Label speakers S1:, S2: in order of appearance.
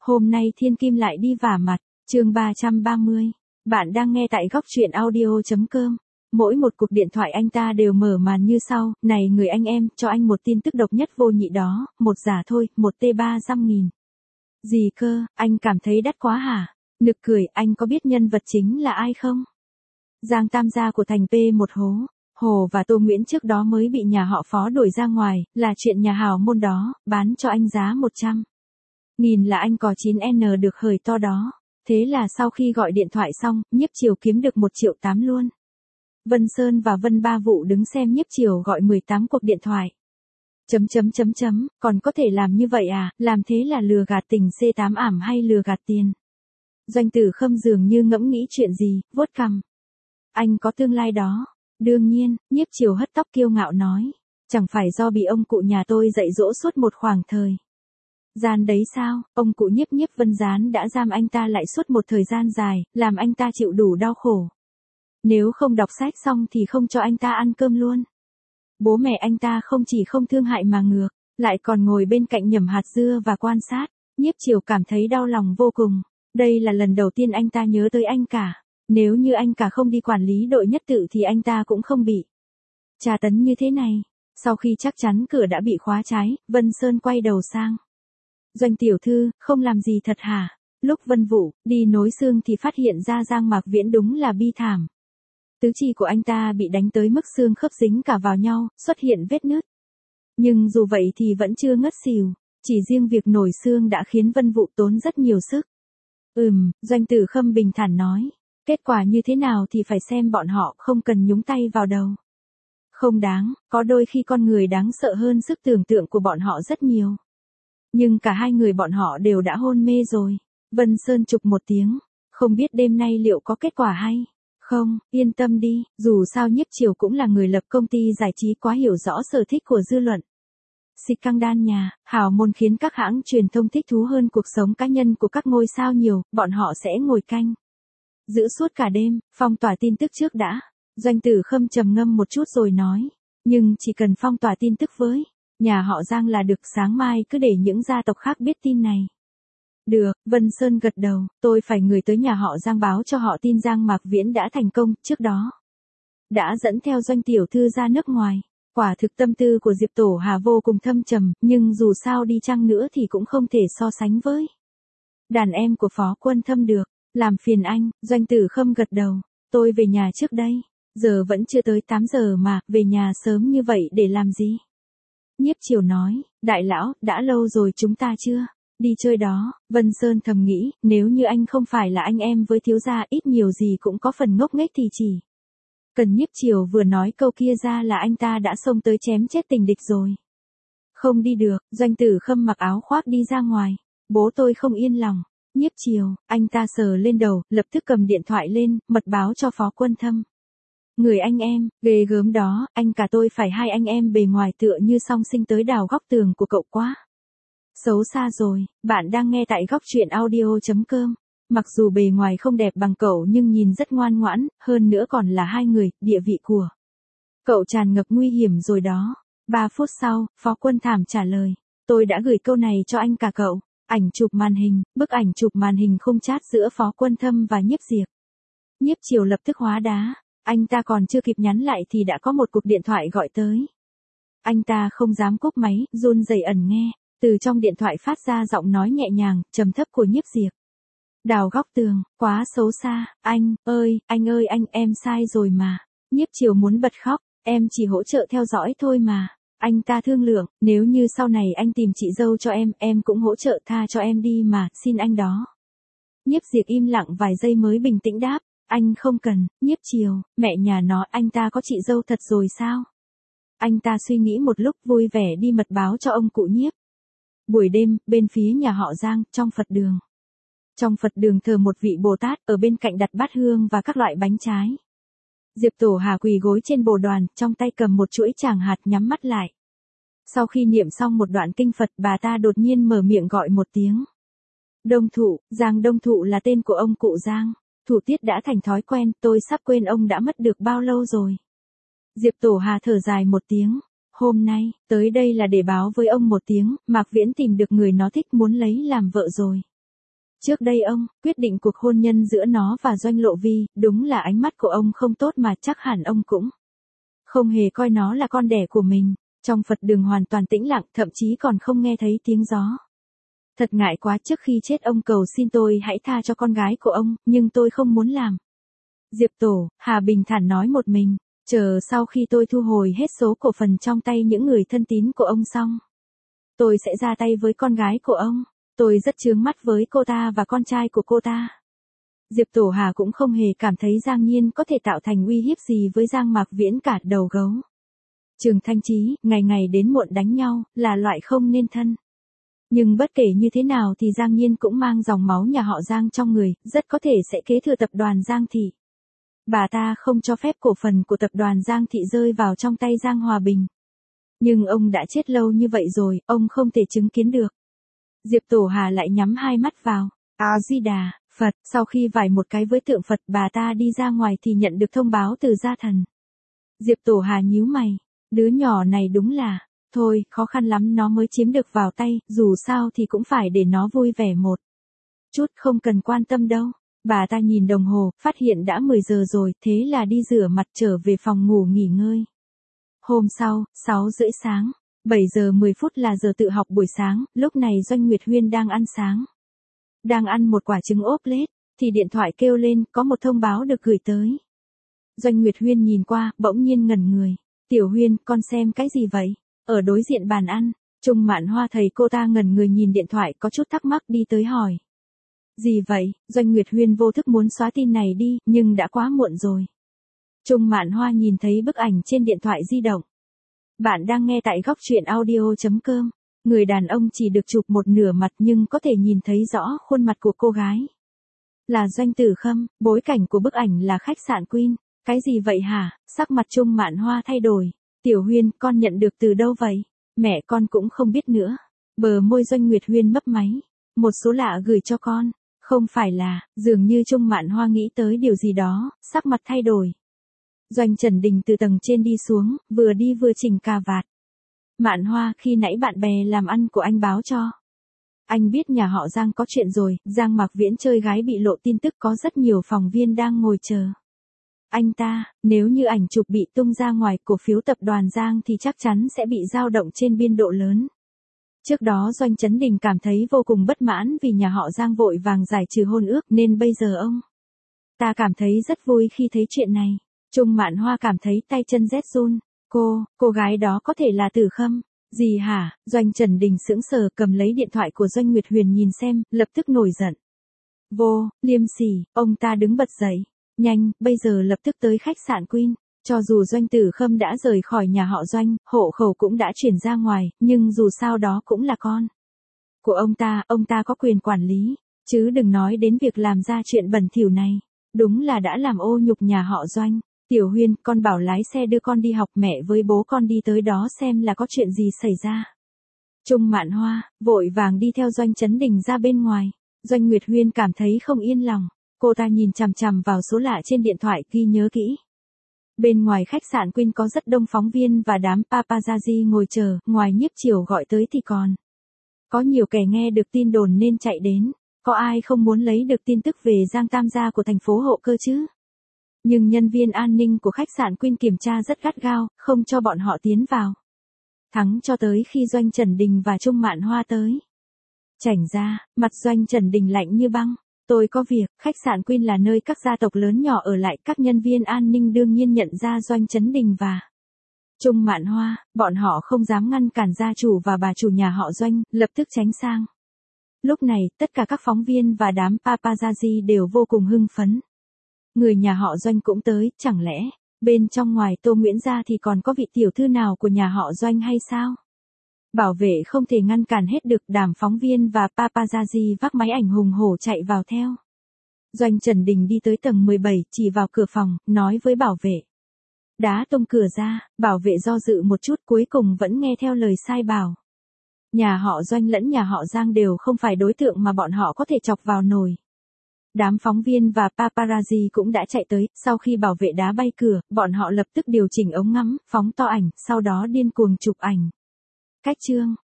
S1: Hôm nay Thiên Kim lại đi vả mặt, chương 330. Bạn đang nghe tại góc truyện audio.com. Mỗi một cuộc điện thoại anh ta đều mở màn như sau: này người anh em, cho anh một tin tức độc nhất vô nhị đó, một giả thôi, một T300.000. Gì cơ, anh cảm thấy đắt quá hả? Nực cười, anh có biết nhân vật chính là ai không? Giang Tam gia của thành P1 hố. Hồ và Tô Nguyễn trước đó mới bị nhà họ Phó đuổi ra ngoài, là chuyện nhà hào môn đó, bán cho anh giá 100.000 là anh có 9N được hời to đó. Thế là sau khi gọi điện thoại xong, Nhiếp Chiều kiếm được 1,8 triệu luôn. Vân Sơn và Vân Ba Vụ đứng xem Nhiếp Chiều gọi 18 cuộc điện thoại. Còn có thể làm như vậy à, làm thế là lừa gạt tình C8 ảm hay lừa gạt tiền? Doanh Tử Khâm dường như ngẫm nghĩ chuyện gì, vuốt cằm. Anh có tương lai đó. Đương nhiên, Nhiếp Chiều hất tóc kiêu ngạo nói. Chẳng phải do bị ông cụ nhà tôi dạy dỗ suốt một khoảng thời gian đấy sao, ông cụ Nhiếp Vân Gián đã giam anh ta lại suốt một thời gian dài, làm anh ta chịu đủ đau khổ. Nếu không đọc sách xong thì không cho anh ta ăn cơm luôn. Bố mẹ anh ta không chỉ không thương hại mà ngược, lại còn ngồi bên cạnh nhẩm hạt dưa và quan sát. Nhiếp Chiều cảm thấy đau lòng vô cùng. Đây là lần đầu tiên anh ta nhớ tới anh cả. Nếu như anh cả không đi quản lý đội nhất tự thì anh ta cũng không bị tra tấn như thế này. Sau khi chắc chắn cửa đã bị khóa trái, Vân Sơn quay đầu sang. Doanh tiểu thư, không làm gì thật hả? Lúc Vân Vũ đi nối xương thì phát hiện ra Giang Mạc Viễn đúng là bi thảm. Tứ chi của anh ta bị đánh tới mức xương khớp dính cả vào nhau, xuất hiện vết nứt. Nhưng dù vậy thì vẫn chưa ngất xỉu, chỉ riêng việc nổi xương đã khiến Vân Vũ tốn rất nhiều sức. Doanh Tử Khâm bình thản nói. Kết quả như thế nào thì phải xem bọn họ, không cần nhúng tay vào đâu. Không đáng, có đôi khi con người đáng sợ hơn sức tưởng tượng của bọn họ rất nhiều. Nhưng cả hai người bọn họ đều đã hôn mê rồi. Vân Sơn chụp một tiếng. Không biết đêm nay liệu có kết quả hay không, yên tâm đi, dù sao Nhiếp Chiều cũng là người lập công ty giải trí quá hiểu rõ sở thích của dư luận. Xịt căng đan nhà, hào môn khiến các hãng truyền thông thích thú hơn cuộc sống cá nhân của các ngôi sao nhiều, bọn họ sẽ ngồi canh giữ suốt cả đêm, phong tỏa tin tức trước đã. Doanh Tử Khâm trầm ngâm một chút rồi nói. Nhưng chỉ cần phong tỏa tin tức với nhà họ Giang là được, sáng mai cứ để những gia tộc khác biết tin này. Được, Vân Sơn gật đầu, tôi phải người tới nhà họ Giang báo cho họ tin Giang Mạc Viễn đã thành công, trước đó đã dẫn theo Doanh tiểu thư ra nước ngoài. Quả thực tâm tư của Diệp Tổ Hà vô cùng thâm trầm, nhưng dù sao đi chăng nữa thì cũng không thể so sánh với đàn em của Phó Quân Thâm được. Làm phiền anh, Doanh Tử Khâm gật đầu. Tôi về nhà trước đây. Giờ vẫn chưa tới 8 giờ mà, về nhà sớm như vậy để làm gì? Nhiếp Chiều nói, đại lão, đã lâu rồi chúng ta chưa đi chơi đó. Vân Sơn thầm nghĩ, nếu như anh không phải là anh em với thiếu gia, ít nhiều gì cũng có phần ngốc nghếch thì chỉ cần Nhiếp Chiều vừa nói câu kia ra là anh ta đã xông tới chém chết tình địch rồi. Không đi được, Doanh Tử Khâm mặc áo khoác đi ra ngoài. Bố tôi không yên lòng. Nhiếp Chiều, anh ta sờ lên đầu, lập tức cầm điện thoại lên, mật báo cho Phó Quân Thâm. Người anh em, ghê gớm đó, anh cả tôi phải hai anh em bề ngoài tựa như song sinh tới đào góc tường của cậu quá. Xấu xa rồi, bạn đang nghe tại góc truyện audio.com. Mặc dù bề ngoài không đẹp bằng cậu nhưng nhìn rất ngoan ngoãn, hơn nữa còn là hai người, địa vị của cậu tràn ngập nguy hiểm rồi đó. 3 phút sau, Phó Quân Thảm trả lời. Tôi đã gửi câu này cho anh cả cậu. Ảnh chụp màn hình, bức ảnh chụp màn hình khung chat giữa Phó Quân Thâm và Nhiếp Diệp. Nhiếp Chiều lập tức hóa đá, anh ta còn chưa kịp nhắn lại thì đã có một cuộc điện thoại gọi tới. Anh ta không dám cúp máy, run rẩy ẩn nghe, từ trong điện thoại phát ra giọng nói nhẹ nhàng, trầm thấp của Nhiếp Diệp. Đào góc tường, quá xấu xa, anh ơi, anh em sai rồi mà. Nhiếp Chiều muốn bật khóc, em chỉ hỗ trợ theo dõi thôi mà. Anh ta thương lượng, nếu như sau này anh tìm chị dâu cho em cũng hỗ trợ tha cho em đi mà, xin anh đó. Nhiếp Diệp im lặng vài giây mới bình tĩnh đáp, anh không cần. Nhiếp Chiều, mẹ nhà nó, anh ta có chị dâu thật rồi sao? Anh ta suy nghĩ một lúc vui vẻ đi mật báo cho ông cụ Nhiếp. Buổi đêm, bên phía nhà họ Giang, trong Phật đường. Trong Phật đường thờ một vị Bồ Tát, ở bên cạnh đặt bát hương và các loại bánh trái. Diệp Tổ Hà quỳ gối trên bồ đoàn, trong tay cầm một chuỗi tràng hạt, nhắm mắt lại. Sau khi niệm xong một đoạn kinh Phật, bà ta đột nhiên mở miệng gọi một tiếng. Đông Thụ, Giang Đông Thụ là tên của ông cụ Giang. Thủ Tiết đã thành thói quen, tôi sắp quên ông đã mất được bao lâu rồi. Diệp Tổ Hà thở dài một tiếng. Hôm nay, tới đây là để báo với ông một tiếng, Mạc Viễn tìm được người nó thích muốn lấy làm vợ rồi. Trước đây ông quyết định cuộc hôn nhân giữa nó và Doanh Lộ Vi, đúng là ánh mắt của ông không tốt mà chắc hẳn ông cũng không hề coi nó là con đẻ của mình. Trong Phật đường hoàn toàn tĩnh lặng, thậm chí còn không nghe thấy tiếng gió. Thật ngại quá, trước khi chết ông cầu xin tôi hãy tha cho con gái của ông, nhưng tôi không muốn làm. Diệp Tổ, Hà bình thản nói một mình, chờ sau khi tôi thu hồi hết số cổ phần trong tay những người thân tín của ông xong, tôi sẽ ra tay với con gái của ông. Tôi rất chướng mắt với cô ta và con trai của cô ta. Diệp Tổ Hà cũng không hề cảm thấy Giang Nhiên có thể tạo thành uy hiếp gì với Giang Mạc Viễn cả. Đầu gấu Trường Thanh Chí, ngày ngày đến muộn đánh nhau, là loại không nên thân. Nhưng bất kể như thế nào thì Giang Nhiên cũng mang dòng máu nhà họ Giang trong người, rất có thể sẽ kế thừa tập đoàn Giang Thị. Bà ta không cho phép cổ phần của tập đoàn Giang Thị rơi vào trong tay Giang Hòa Bình. Nhưng ông đã chết lâu như vậy rồi, ông không thể chứng kiến được. Diệp Tổ Hà lại nhắm hai mắt vào. A-di-đà Phật, sau khi vải một cái với tượng Phật, bà ta đi ra ngoài thì nhận được thông báo từ gia thần. Diệp Tổ Hà nhíu mày, đứa nhỏ này đúng là, thôi, khó khăn lắm nó mới chiếm được vào tay, dù sao thì cũng phải để nó vui vẻ một chút, không cần quan tâm đâu. Bà ta nhìn đồng hồ, phát hiện đã 10 giờ rồi, thế là đi rửa mặt trở về phòng ngủ nghỉ ngơi. Hôm sau, 6 rưỡi sáng, 7 giờ 10 phút là giờ tự học buổi sáng, lúc này Doanh Nguyệt Huyên đang ăn sáng. Đang ăn một quả trứng ốp lết, thì điện thoại kêu lên, có một thông báo được gửi tới. Doanh Nguyệt Huyên nhìn qua, bỗng nhiên ngẩn người. Tiểu Huyên, con xem cái gì vậy? Ở đối diện bàn ăn, Trung Mạn Hoa thấy cô ta ngẩn người nhìn điện thoại có chút thắc mắc đi tới hỏi. Gì vậy? Doanh Nguyệt Huyên vô thức muốn xóa tin này đi, nhưng đã quá muộn rồi. Trung Mạn Hoa nhìn thấy bức ảnh trên điện thoại di động. Bạn đang nghe tại góc truyện audio.com. Người đàn ông chỉ được chụp một nửa mặt nhưng có thể nhìn thấy rõ khuôn mặt của cô gái. Là Doanh Tử Khâm, bối cảnh của bức ảnh là khách sạn Queen. Cái gì vậy hả? Sắc mặt Trung Mạn Hoa thay đổi. Tiểu Huyên, con nhận được từ đâu vậy? Mẹ con cũng không biết nữa. Bờ môi Doanh Nguyệt Huyên mấp máy. Một số lạ gửi cho con. Không phải là, dường như Trung Mạn Hoa nghĩ tới điều gì đó, sắc mặt thay đổi. Doanh Trần Đình từ tầng trên đi xuống, vừa đi vừa chỉnh cà vạt. Mạn Hoa, khi nãy bạn bè làm ăn của anh báo cho. Anh biết nhà họ Giang có chuyện rồi, Giang Mạc Viễn chơi gái bị lộ tin tức, có rất nhiều phóng viên đang ngồi chờ. Anh ta, nếu như ảnh chụp bị tung ra ngoài, cổ phiếu tập đoàn Giang thì chắc chắn sẽ bị dao động trên biên độ lớn. Trước đó Doanh Trấn Đình cảm thấy vô cùng bất mãn vì nhà họ Giang vội vàng giải trừ hôn ước, nên bây giờ ông ta cảm thấy rất vui khi thấy chuyện này. Trung Mạn Hoa cảm thấy tay chân rét run. Cô gái đó có thể là Tử Khâm. Gì hả? Doanh Trần Đình sững sờ, cầm lấy điện thoại của Doanh Nguyệt Huyền nhìn xem, lập tức nổi giận. Vô, liêm sỉ, ông ta đứng bật dậy. Nhanh, bây giờ lập tức tới khách sạn Queen. Cho dù Doanh Tử Khâm đã rời khỏi nhà họ Doanh, hộ khẩu cũng đã chuyển ra ngoài, nhưng dù sao đó cũng là con của ông ta có quyền quản lý, chứ đừng nói đến việc làm ra chuyện bẩn thỉu này. Đúng là đã làm ô nhục nhà họ Doanh. Tiểu Huyên, con bảo lái xe đưa con đi học, mẹ với bố con đi tới đó xem là có chuyện gì xảy ra. Trung Mạn Hoa vội vàng đi theo Doanh Trấn Đình ra bên ngoài. Doanh Nguyệt Huyên cảm thấy không yên lòng. Cô ta nhìn chằm chằm vào số lạ trên điện thoại, ghi nhớ kỹ. Bên ngoài khách sạn Queen có rất đông phóng viên và đám paparazzi ngồi chờ, ngoài Nhiếp Chiểu gọi tới thì còn có nhiều kẻ nghe được tin đồn nên chạy đến. Có ai không muốn lấy được tin tức về Giang Tam gia của thành phố Hộ Cơ chứ? Nhưng nhân viên an ninh của khách sạn Queen kiểm tra rất gắt gao, không cho bọn họ tiến vào. Thắng cho tới khi Doanh Trần Đình và Trung Mạn Hoa tới. Chảnh ra, mặt Doanh Trần Đình lạnh như băng. Tôi có việc, khách sạn Queen là nơi các gia tộc lớn nhỏ ở lại, các nhân viên an ninh đương nhiên nhận ra Doanh Trấn Đình và Trung Mạn Hoa, bọn họ không dám ngăn cản gia chủ và bà chủ nhà họ Doanh, lập tức tránh sang. Lúc này, tất cả các phóng viên và đám paparazzi đều vô cùng hưng phấn. Người nhà họ Doanh cũng tới, chẳng lẽ, bên trong ngoài Tô Nguyễn gia thì còn có vị tiểu thư nào của nhà họ Doanh hay sao? Bảo vệ không thể ngăn cản hết được, đám phóng viên và paparazzi vác máy ảnh hùng hổ chạy vào theo. Doanh Trần Đình đi tới tầng 17, chỉ vào cửa phòng, nói với bảo vệ. Đá tung cửa ra, bảo vệ do dự một chút, cuối cùng vẫn nghe theo lời sai bảo. Nhà họ Doanh lẫn nhà họ Giang đều không phải đối tượng mà bọn họ có thể chọc vào nồi. Đám phóng viên và paparazzi cũng đã chạy tới, sau khi bảo vệ đá bay cửa, bọn họ lập tức điều chỉnh ống ngắm, phóng to ảnh, sau đó điên cuồng chụp ảnh. Cách chương